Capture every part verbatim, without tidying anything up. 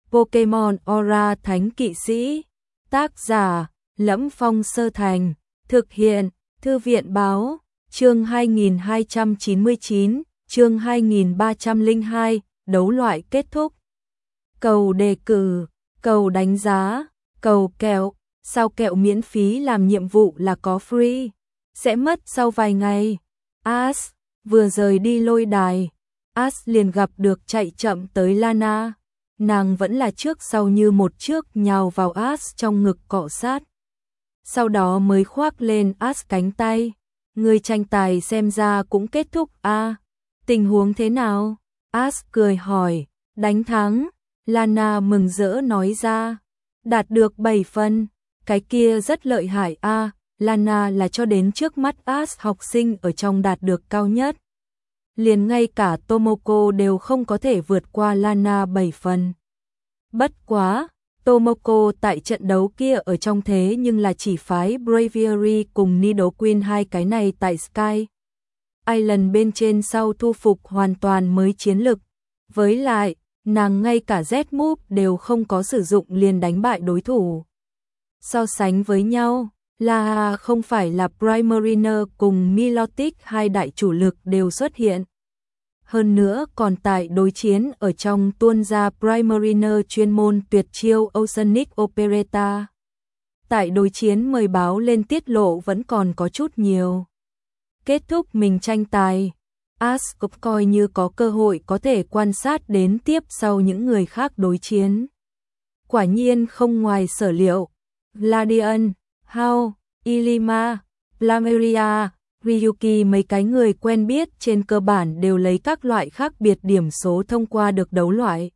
Pokemon Aura Thánh Kỵ Sĩ. Tác giả: Lẫm Phong Sơ Thành. Thực hiện: Thư viện báo. Chương hai nghìn hai trăm chín mươi chín, chương hai nghìn ba trăm lẻ hai, đấu loại kết thúc. Cầu đề cử, cầu đánh giá, cầu kẹo. Sao kẹo miễn phí làm nhiệm vụ là có free, sẽ mất sau vài ngày. Ash vừa rời đi lôi đài, Ash liền gặp được chạy chậm tới Lana. Nàng vẫn là trước sau như một trước nhào vào Ash trong ngực cọ sát. Sau đó mới khoác lên Ash cánh tay. Người tranh tài xem ra cũng kết thúc à, tình huống thế nào? Ash cười hỏi. Đánh thắng, Lana mừng rỡ nói ra. Đạt được bảy phần, cái kia rất lợi hại à, Lana là cho đến trước mắt Ash học sinh ở trong đạt được cao nhất. Liền ngay cả Tomoko đều không có thể vượt qua Lana bảy phần. Bất quá, Tomoko tại trận đấu kia ở trong thế nhưng là chỉ phái Braviary cùng Nidoqueen hai cái này tại Sky Island bên trên sau thu phục hoàn toàn mới chiến lực. Với lại, nàng ngay cả Z-Move đều không có sử dụng liền đánh bại đối thủ. So sánh với nhau, Laha không phải là Primariner cùng Milotic hai đại chủ lực đều xuất hiện. Hơn nữa còn tại đối chiến ở trong tuôn ra Primariner chuyên môn tuyệt chiêu Oceanic Operetta. Tại đối chiến mời báo lên tiết lộ vẫn còn có chút nhiều. Kết thúc mình tranh tài, Ash cũng coi như có cơ hội có thể quan sát đến tiếp sau những người khác đối chiến. Quả nhiên không ngoài sở liệu, Gladian, Hao, Ilima, Plameria, Ryuki mấy cái người quen biết trên cơ bản đều lấy các loại khác biệt điểm số thông qua được đấu loại.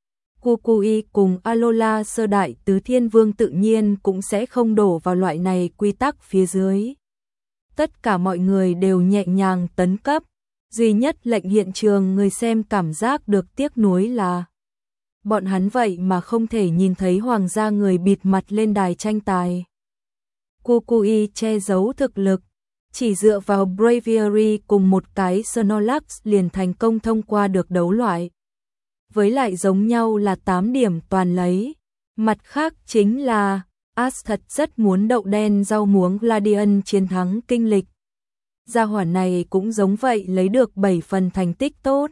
Kukui cùng Alola sơ đại tứ thiên vương tự nhiên cũng sẽ không đổ vào loại này quy tắc phía dưới. Tất cả mọi người đều nhẹ nhàng tấn cấp, duy nhất lệnh hiện trường người xem cảm giác được tiếc nuối là bọn hắn vậy mà không thể nhìn thấy hoàng gia người bịt mặt lên đài tranh tài. Kukui che giấu thực lực, chỉ dựa vào Braviary cùng một cái Snorlax liền thành công thông qua được đấu loại. Với lại giống nhau là tám điểm toàn lấy. Mặt khác chính là Ash thật rất muốn đậu đen rau muống Gladian chiến thắng kinh lịch. Gia hỏa này cũng giống vậy lấy được bảy phần thành tích tốt.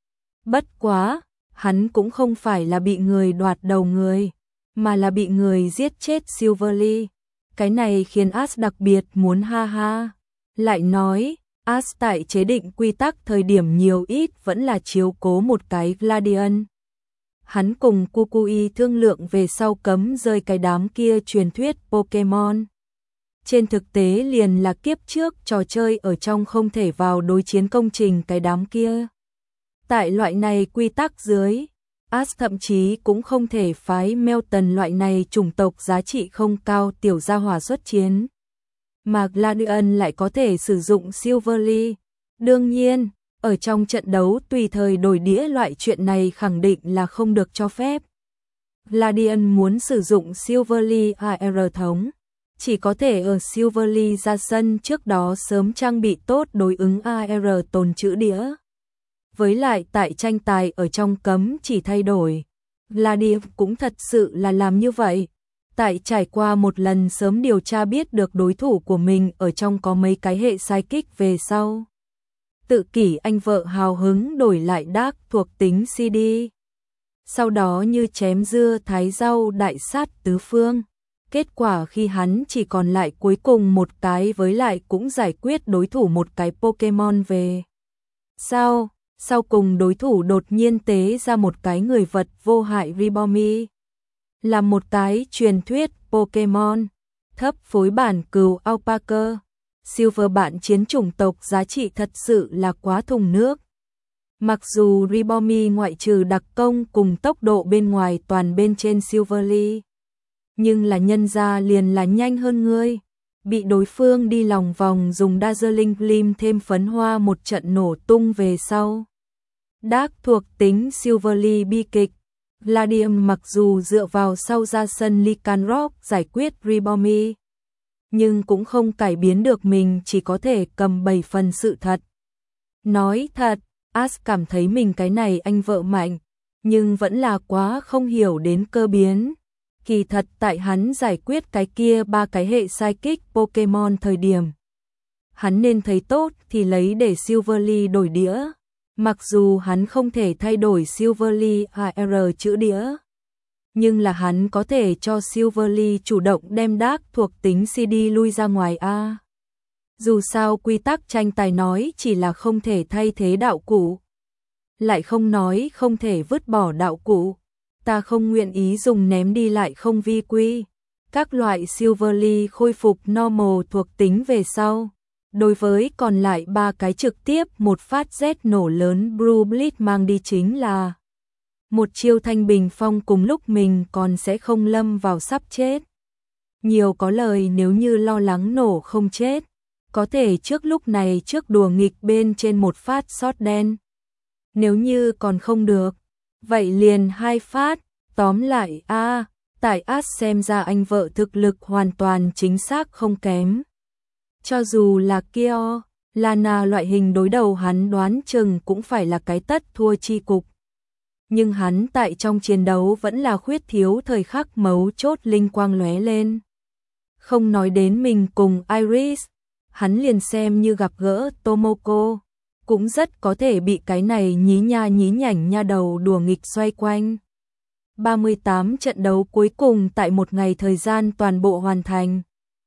Bất quá, hắn cũng không phải là bị người đoạt đầu người, mà là bị người giết chết Silverly. Cái này khiến Ash đặc biệt muốn ha ha. Lại nói, Ash tại chế định quy tắc thời điểm nhiều ít vẫn là chiếu cố một cái Gladian. Hắn cùng Kukui thương lượng về sau cấm rơi cái đám kia truyền thuyết Pokemon. Trên thực tế liền là kiếp trước trò chơi ở trong không thể vào đối chiến công trình cái đám kia. Tại loại này quy tắc dưới, Ash thậm chí cũng không thể phái Melton loại này chủng tộc giá trị không cao tiểu gia hỏa xuất chiến. Mà Gladian lại có thể sử dụng Silverly. Đương nhiên, ở trong trận đấu tùy thời đổi đĩa loại chuyện này khẳng định là không được cho phép. Gladian muốn sử dụng Silverly a rờ thống, chỉ có thể ở Silverly ra sân trước đó sớm trang bị tốt đối ứng a rờ tồn trữ đĩa. Với lại tại tranh tài ở trong cấm chỉ thay đổi, Gladian cũng thật sự là làm như vậy. Tại trải qua một lần sớm điều tra biết được đối thủ của mình ở trong có mấy cái hệ sai kích về sau. Tự kỷ anh vợ hào hứng đổi lại Dark thuộc tính xê đê. Sau đó như chém dưa thái rau đại sát tứ phương. Kết quả khi hắn chỉ còn lại cuối cùng một cái với lại cũng giải quyết đối thủ một cái Pokemon về. Sau, sau cùng đối thủ đột nhiên tế ra một cái người vật vô hại Ribomi. Là một cái truyền thuyết Pokemon, thấp phối bản cừu Alpaca. Silver bạn chiến chủng tộc giá trị thật sự là quá thùng nước. Mặc dù Ribomi ngoại trừ đặc công cùng tốc độ bên ngoài toàn bên trên Silverly, nhưng là nhân ra liền là nhanh hơn ngươi. Bị đối phương đi lòng vòng dùng Dazzling Gleam thêm phấn hoa một trận nổ tung về sau. Dark thuộc tính Silverly bi kịch. Gladium mặc dù dựa vào sau ra sân Lycanroc giải quyết Ribomi, nhưng cũng không cải biến được mình chỉ có thể cầm bảy phần sự thật. Nói thật, Ash cảm thấy mình cái này anh vợ mạnh, nhưng vẫn là quá không hiểu đến cơ biến. Kỳ thật tại hắn giải quyết cái kia ba cái hệ psychic Pokemon thời điểm. Hắn nên thấy tốt thì lấy để Silverly đổi đĩa. Mặc dù hắn không thể thay đổi Silverly a rờ chữ đĩa. Nhưng là hắn có thể cho Silverly chủ động đem Dark thuộc tính xê đê lui ra ngoài A. Dù sao quy tắc tranh tài nói chỉ là không thể thay thế đạo cụ. Lại không nói không thể vứt bỏ đạo cụ. Ta không nguyện ý dùng ném đi lại không vi quy. Các loại Silverly khôi phục normal thuộc tính về sau. Đối với còn lại ba cái trực tiếp một phát Z nổ lớn Blue Blitz mang đi chính là một chiêu thanh bình phong cùng lúc mình còn sẽ không lâm vào sắp chết. Nhiều có lời nếu như lo lắng nổ không chết. Có thể trước lúc này trước đùa nghịch bên trên một phát sót đen. Nếu như còn không được, vậy liền hai phát, tóm lại a à, tại As xem ra anh vợ thực lực hoàn toàn chính xác không kém. Cho dù là Kyo, Lana loại hình đối đầu hắn đoán chừng cũng phải là cái tất thua chi cục. Nhưng hắn tại trong chiến đấu vẫn là khuyết thiếu thời khắc mấu chốt linh quang lóe lên. Không nói đến mình cùng Iris, hắn liền xem như gặp gỡ Tomoko, cũng rất có thể bị cái này nhí nha nhí nhảnh nha đầu đùa nghịch xoay quanh. ba mươi tám trận đấu cuối cùng tại một ngày thời gian toàn bộ hoàn thành.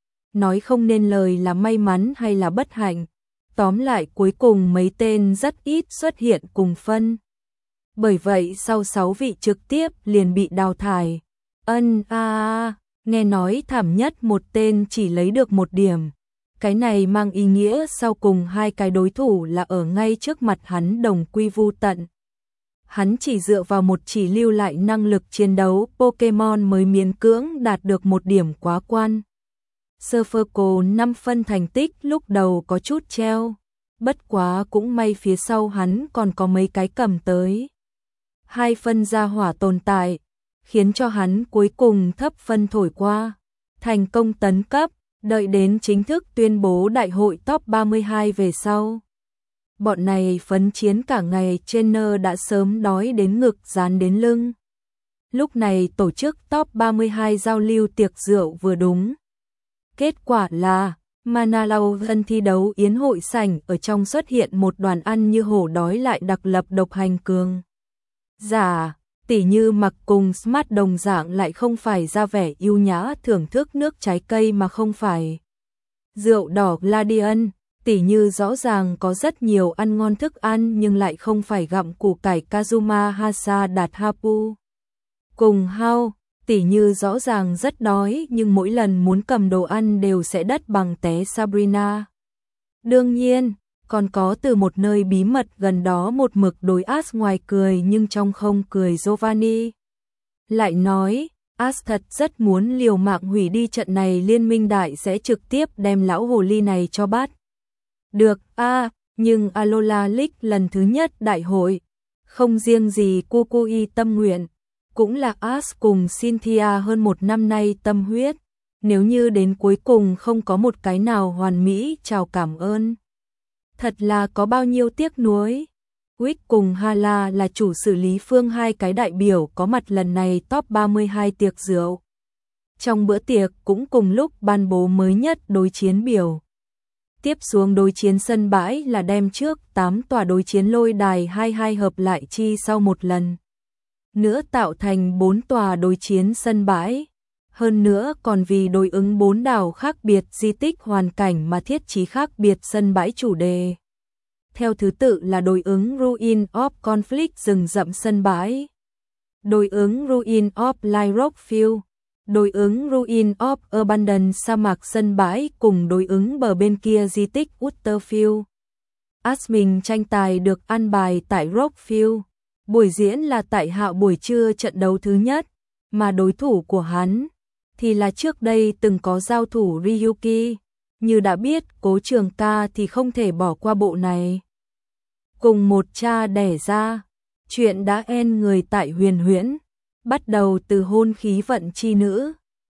Nói không nên lời là may mắn hay là bất hạnh. Tóm lại cuối cùng mấy tên rất ít xuất hiện cùng phân. Bởi vậy sau sáu vị trực tiếp liền bị đào thải. Ân a à, nghe nói thảm nhất một tên chỉ lấy được một điểm. Cái này mang ý nghĩa sau cùng hai cái đối thủ là ở ngay trước mặt hắn đồng quy vu tận. Hắn chỉ dựa vào một chỉ lưu lại năng lực chiến đấu Pokemon mới miễn cưỡng đạt được một điểm quá quan. Surferco năm phân thành tích lúc đầu có chút treo, bất quá cũng may phía sau hắn còn có mấy cái cầm tới. Hai phân gia hỏa tồn tại, khiến cho hắn cuối cùng thấp phân thổi qua, thành công tấn cấp, đợi đến chính thức tuyên bố đại hội top ba mươi hai về sau. Bọn này phấn chiến cả ngày, trainer đã sớm đói đến ngực dán đến lưng. Lúc này tổ chức top ba mươi hai giao lưu tiệc rượu vừa đúng. Kết quả là, Manalao thân thi đấu yến hội sảnh ở trong xuất hiện một đoàn ăn như hổ đói lại đặc lập độc hành cường. Giả, tỉ như mặc cùng Smart đồng dạng lại không phải ra vẻ yêu nhã thưởng thức nước trái cây mà không phải. Rượu đỏ Gladian, tỉ như rõ ràng có rất nhiều ăn ngon thức ăn nhưng lại không phải gặm củ cải Kazuma Hasa đạt Hapu. Cùng Hao, tỉ như rõ ràng rất đói nhưng mỗi lần muốn cầm đồ ăn đều sẽ đất bằng té Sabrina. Đương nhiên, còn có từ một nơi bí mật gần đó một mực đối As ngoài cười nhưng trong không cười Giovanni. Lại nói, As thật rất muốn liều mạng hủy đi trận này, liên minh đại sẽ trực tiếp đem lão hồ ly này cho bắt. Được, a à, nhưng Alola League lần thứ nhất đại hội, không riêng gì Kukui tâm nguyện, cũng là As cùng Cynthia hơn một năm nay tâm huyết. Nếu như đến cuối cùng không có một cái nào hoàn mỹ chào cảm ơn, thật là có bao nhiêu tiếc nuối. Wick cùng Hala là chủ xử lý phương hai cái đại biểu có mặt lần này top ba mươi hai tiệc rượu. Trong bữa tiệc cũng cùng lúc ban bố mới nhất đối chiến biểu. Tiếp xuống đối chiến sân bãi là đem trước tám tòa đối chiến lôi đài hai mươi hai hợp lại chi sau một lần nữa tạo thành bốn tòa đối chiến sân bãi. Hơn nữa còn vì đối ứng bốn đảo khác biệt di tích hoàn cảnh mà thiết trí khác biệt sân bãi chủ đề. Theo thứ tự là đối ứng Ruin of Conflict rừng rậm sân bãi, đối ứng Ruin of Light Rock Field, đối ứng Ruin of Abandon sa mạc sân bãi cùng đối ứng bờ bên kia di tích Utterfield. Asmin tranh tài được an bài tại Rockfield. Buổi diễn là tại hạ buổi trưa trận đấu thứ nhất, mà đối thủ của hắn thì là trước đây từng có giao thủ Ryuki. Như đã biết Cố Trường Ca thì không thể bỏ qua bộ này. Cùng một cha đẻ ra, chuyện đã en người tại Huyền Huyễn, bắt đầu từ hôn khí vận chi nữ,